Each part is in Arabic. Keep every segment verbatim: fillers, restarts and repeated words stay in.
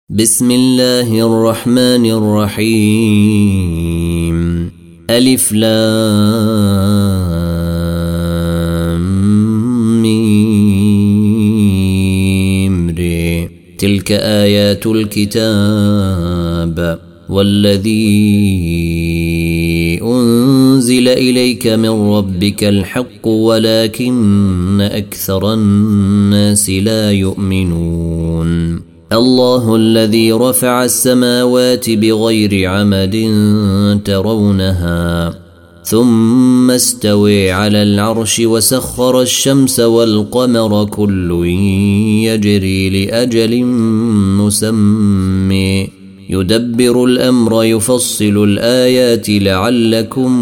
بسم الله الرحمن الرحيم. ألف لام ميم ر. تلك آيات الكتاب والذي أنزل إليك من ربك الحق ولكن أكثر الناس لا يؤمنون. الله الذي رفع السماوات بغير عمد ترونها ثم استوى على العرش وسخر الشمس والقمر كل يجري لأجل مسمى يدبر الأمر يفصل الآيات لعلكم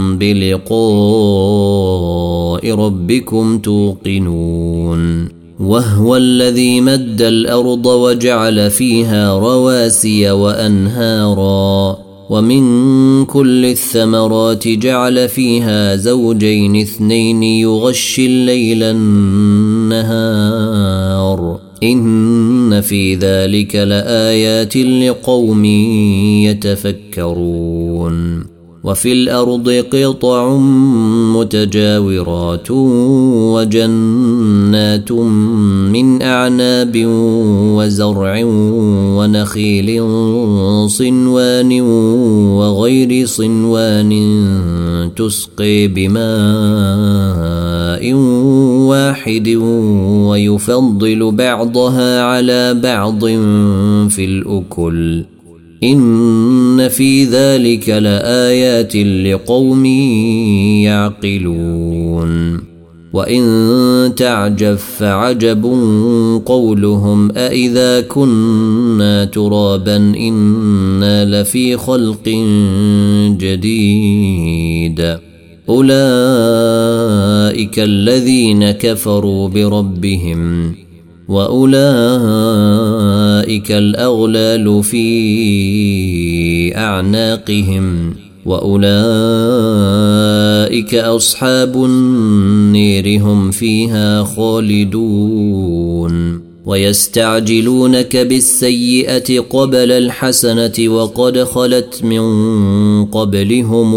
بلقاء ربكم توقنون. وهو الذي مد الأرض وجعل فيها رواسي وأنهارا ومن كل الثمرات جعل فيها زوجين اثنين يغشي الليل النهار إن في ذلك لآيات لقوم يتفكرون. وفي الأرض قطع متجاورات وجنات من أعناب وزرع ونخيل صنوان وغير صنوان تسقي بماء واحد ويفضل بعضها على بعض في الأكل إن في ذلك لآيات لقوم يعقلون. وإن تعجب فعجب قولهم أإذا كنا ترابا إنا لفي خلق جديد أولئك الذين كفروا بربهم وأولئك الأغلال في أعناقهم وأولئك أصحاب النير هم فيها خالدون. ويستعجلونك بالسيئة قبل الحسنة وقد خلت من قبلهم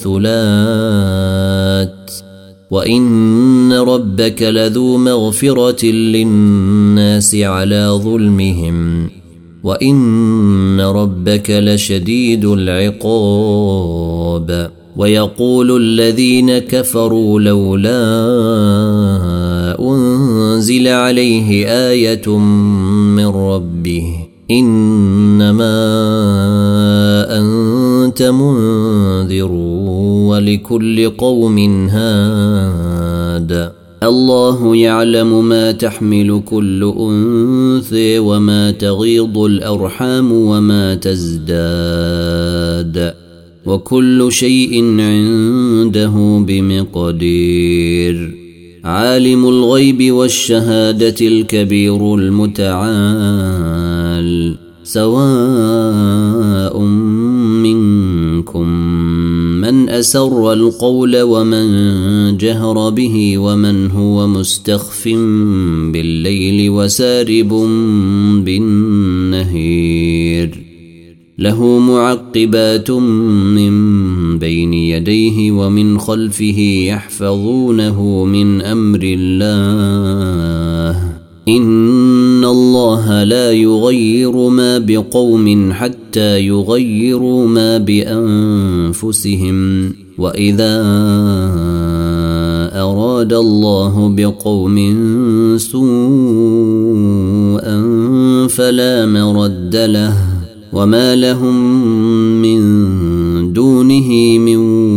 المثلات وإن ربك لذو مغفرة للناس على ظلمهم وإن ربك لشديد العقاب. ويقول الذين كفروا لولا أنزل عليه آية من ربه إنما أنت منذر ولكل قوم هاد. الله يعلم ما تحمل كل أنثى وما تغيض الأرحام وما تزداد وكل شيء عنده بمقدير. عالم الغيب والشهادة الكبير المتعال سواء منكم من أسر القول ومن جهر به ومن هو مستخف بالليل وسارب بالنهير له معقبات من بين يديه ومن خلفه يحفظونه من أمر الله إن الله لا يغير ما بقوم حتى يغيروا ما بأنفسهم وإذا أراد الله بقوم سوءا فلا مرد له وما لهم من دونه من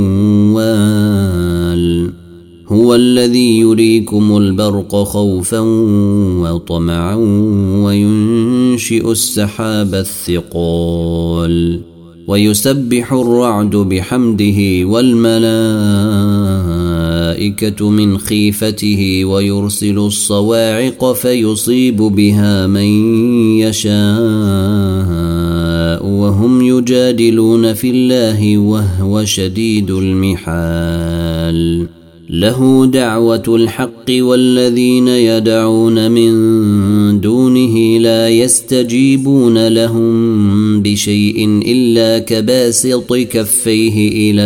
وال. هو الذي يريكم البرق خوفا وطمعا وينشئ السحاب الثقال ويسبح الرعد بحمده والملائكة من خيفته ويرسل الصواعق فيصيب بها من يشاء وهم يجادلون في الله وهو شديد المحال. له دعوة الحق بالحق والذين يدعون من دونه لا يستجيبون لهم بشيء إلا كباسط كفيه إلى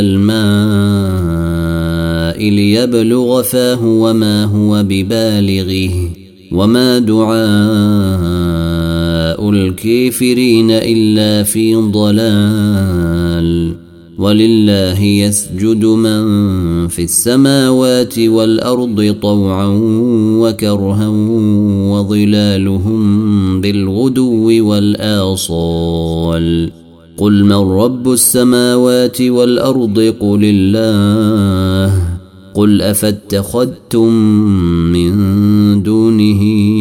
الماء ليبلغ فاه وما هو ببالغه وما دعاء الكافرين إلا في ضلال. ولله يسجد من في السماوات والأرض طوعا وكرها وظلالهم بالغدو والآصال. قل من رب السماوات والأرض قل الله. قل أفاتخذتم من دونه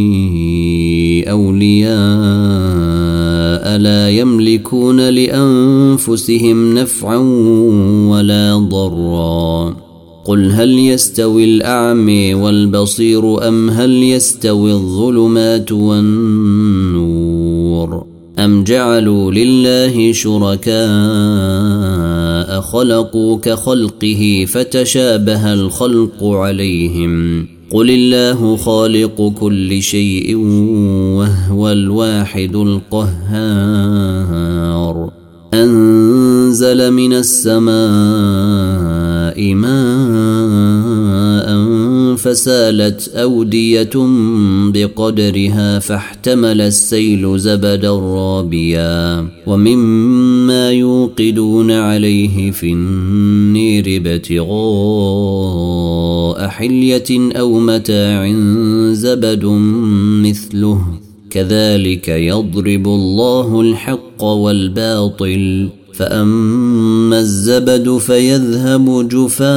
أولياء لا يملكون لأنفسهم نفعا ولا ضرا. قل هل يستوي الأعمى والبصير أم هل يستوي الظلمات والنور أم جعلوا لله شركاء خلقوا كخلقه فتشابه الخلق عليهم. قل الله خالق كل شيء وهو الواحد القهار. أنزل من السماء ماء فسالت أودية بقدرها فاحتمل السيل زبدا رابيا ومما يوقدون عليه في النير ابتغاء حلية أو متاع زبد مثله كذلك يضرب الله الحق والباطل. فأما الزبد فيذهب جفاء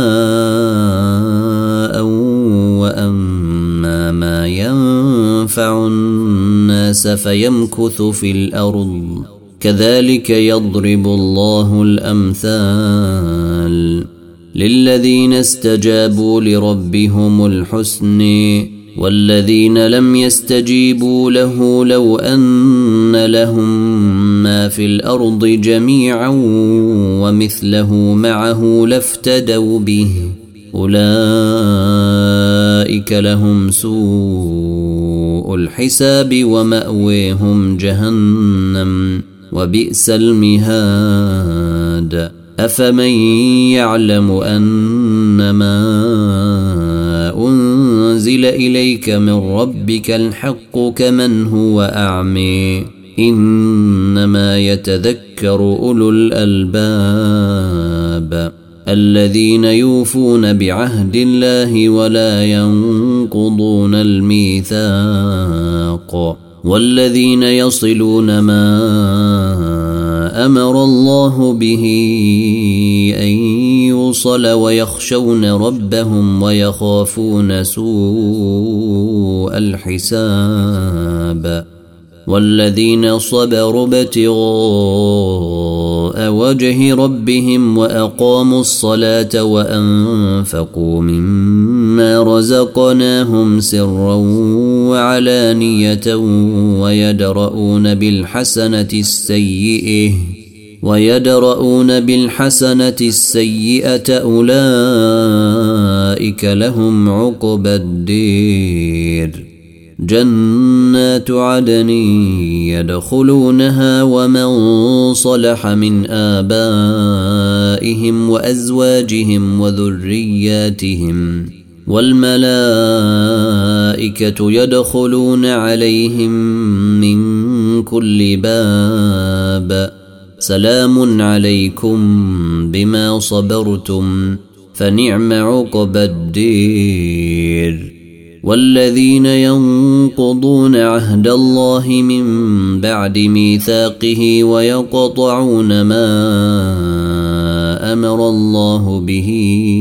وأما ما ينفع الناس فيمكث في الأرض كذلك يضرب الله الأمثال. للذين استجابوا لربهم الحسن والذين لم يستجيبوا له لو أن لهم ما في الأرض جميعا ومثله معه لافتدوا به أولئك لهم سوء الحساب ومأويهم جهنم وبئس المهاد. أفمن يعلم أنما أنزل إليك من ربك الحق كمن هو أعمى إنما يتذكر أولو الألباب الذين يوفون بعهد الله ولا ينقضون الميثاق والذين يصلون ما أمر الله به أن يوصل ويخشون ربهم ويخافون سوء الحساب والذين صبروا ابتغاء وجه ربهم وأقاموا الصلاة وأنفقوا مما رزقناهم سرا وعلانية ويدرؤون بالحسنة السيئة ويدرؤون بالحسنة السيئة أولئك لهم عقبى الدير. جنات عدن يدخلونها ومن صلح من آبائهم وأزواجهم وذرياتهم والملائكة يدخلون عليهم من كل باب سلام عليكم بما صبرتم فنعم عقبى الدير. والذين ينقضون عهد الله من بعد ميثاقه ويقطعون ما أمر الله به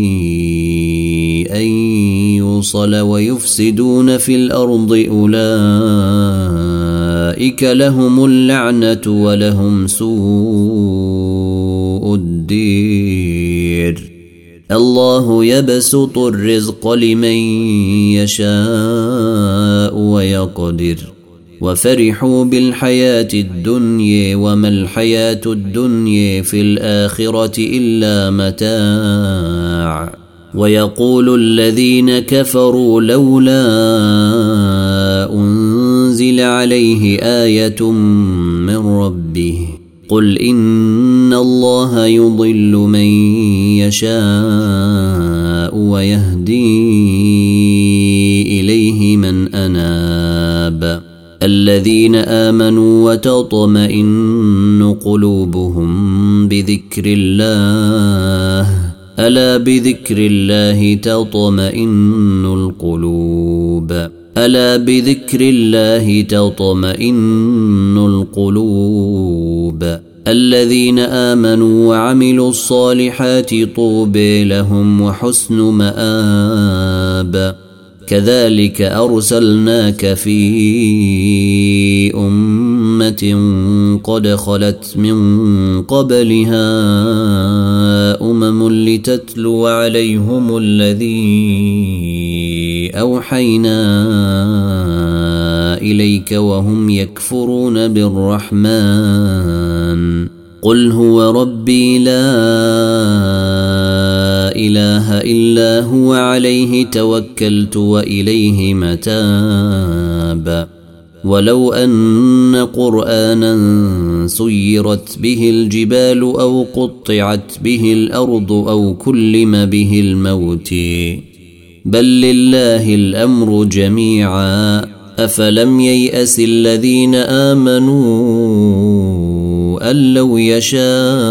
أن يوصل ويفسدون في الأرض أولئك لهم اللعنة ولهم سوء الدير. الله يبسط الرزق لمن يشاء ويقدر وفرحوا بالحياة الدنيا وما الحياة الدنيا في الآخرة إلا متاع ويقول الذين كفروا لولا أنزل عليه آية من ربه قل إن الله يضل من يشاء ويهدي إليه من أناب الذين آمنوا وتطمئن قلوبهم بذكر الله ألا بذكر الله تطمئن القلوب ألا بذكر الله تطمئن القلوب الذين آمنوا وعملوا الصالحات طوبى لهم وحسن مآب كذلك أرسلناك في أمة قد خلت من قبلها أمم لتتلو عليهم الذي أوحينا إليك وهم يكفرون بالرحمن قل هو ربي لا إله إلا هو عليه توكلت وإليه متاب ولو أن قرآنا سيرت به الجبال أو قطعت به الأرض أو كلم به الموت بل لله الأمر جميعا أفلم ييأس الذين آمنوا أن لو يشاء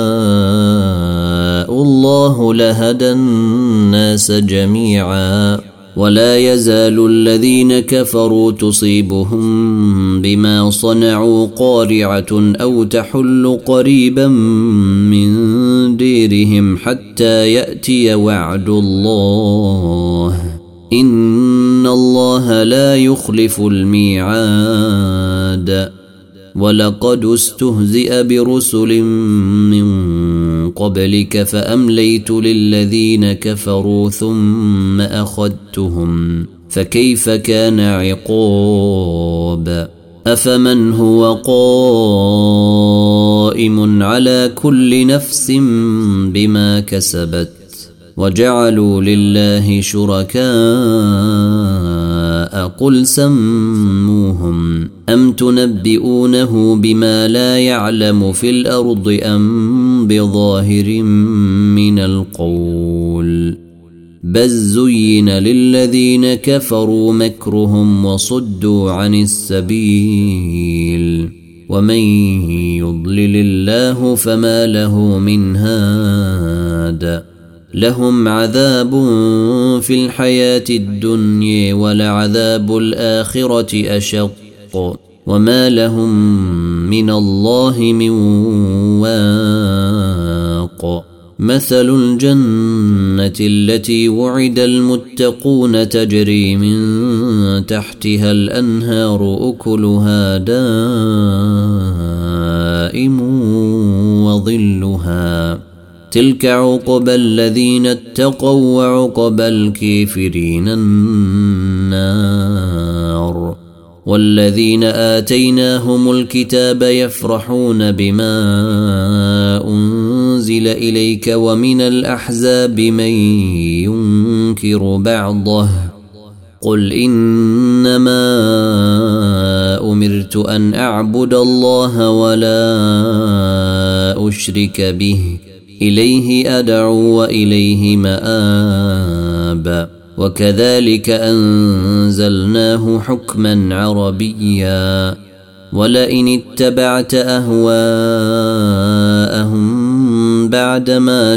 الله لهدى الناس جميعا ولا يزال الذين كفروا تصيبهم بما صنعوا قارعة أو تحل قريبا من ديرهم حتى يأتي وعد الله إن الله لا يخلف الميعاد ولقد استهزئ برسل من قبلك فأمليت للذين كفروا ثم أخذتهم فكيف كان عقاب أفمن هو قائم على كل نفس بما كسبت وجعلوا لله شركاء قل سموهم أم تنبئونه بما لا يعلم في الأرض أم بظاهر من القول بل زين للذين كفروا مكرهم وصدوا عن السبيل ومن يضلل الله فما له من هاد لهم عذاب في الحياة الدنيا ولعذاب الآخرة أشق وما لهم من الله من واق مثل الجنة التي وعد المتقون تجري من تحتها الأنهار أكلها دائم وظلها تلك عقبى الذين اتقوا وعقبى الكافرين النار والذين آتيناهم الكتاب يفرحون بما أنزل إليك ومن الأحزاب من ينكر بعضه قل إنما أمرت أن أعبد الله ولا أشرك به إليه أدعو وإليه مآب وكذلك أنزلناه حكما عربيا ولئن اتبعت أهواءهم بعدما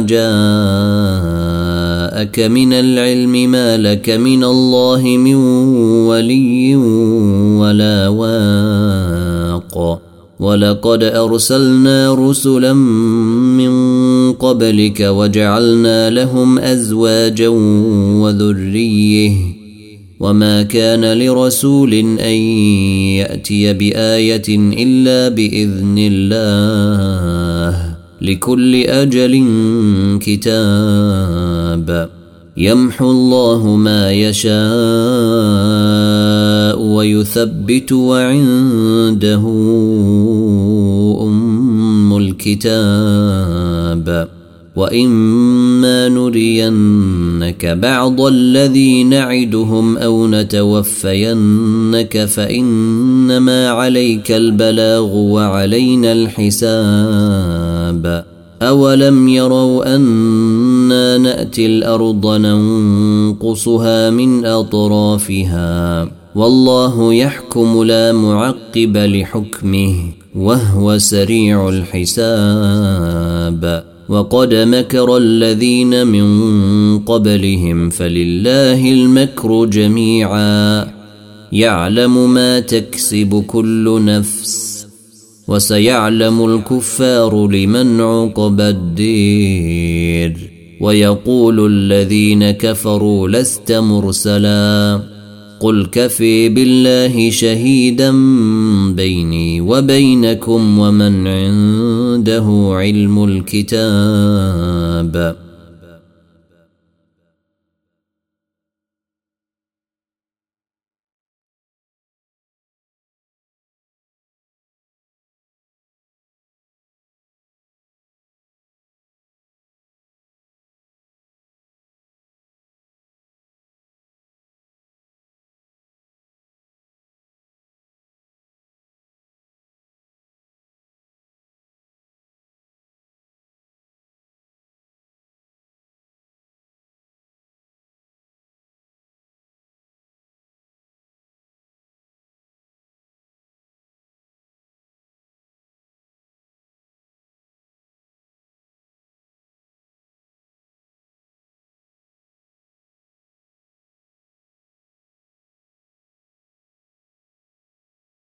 جاءك من العلم ما لك من الله من ولي ولا واق ولقد أرسلنا رسلا من قبلك وجعلنا لهم أزواجا وذريه وما كان لرسول أن يأتي بآية إلا بإذن الله لكل أجل كتاب يمحو الله ما يشاء ويثبت وعنده أم الكتاب وإما نرينك بعض الذي نعدهم أو نتوفينك فإنما عليك البلاغ وعلينا الحساب أولم يروا أنا نأتي الأرض ننقصها من أطرافها والله يحكم لا معقب لحكمه وهو سريع الحساب وقد مكر الذين من قبلهم فلله المكر جميعا يعلم ما تكسب كل نفس وسيعلم الكفار لمن عقبى الدير ويقول الذين كفروا لست مرسلا قل كفي بالله شهيدا بيني وبينكم ومن عنده علم الكتاب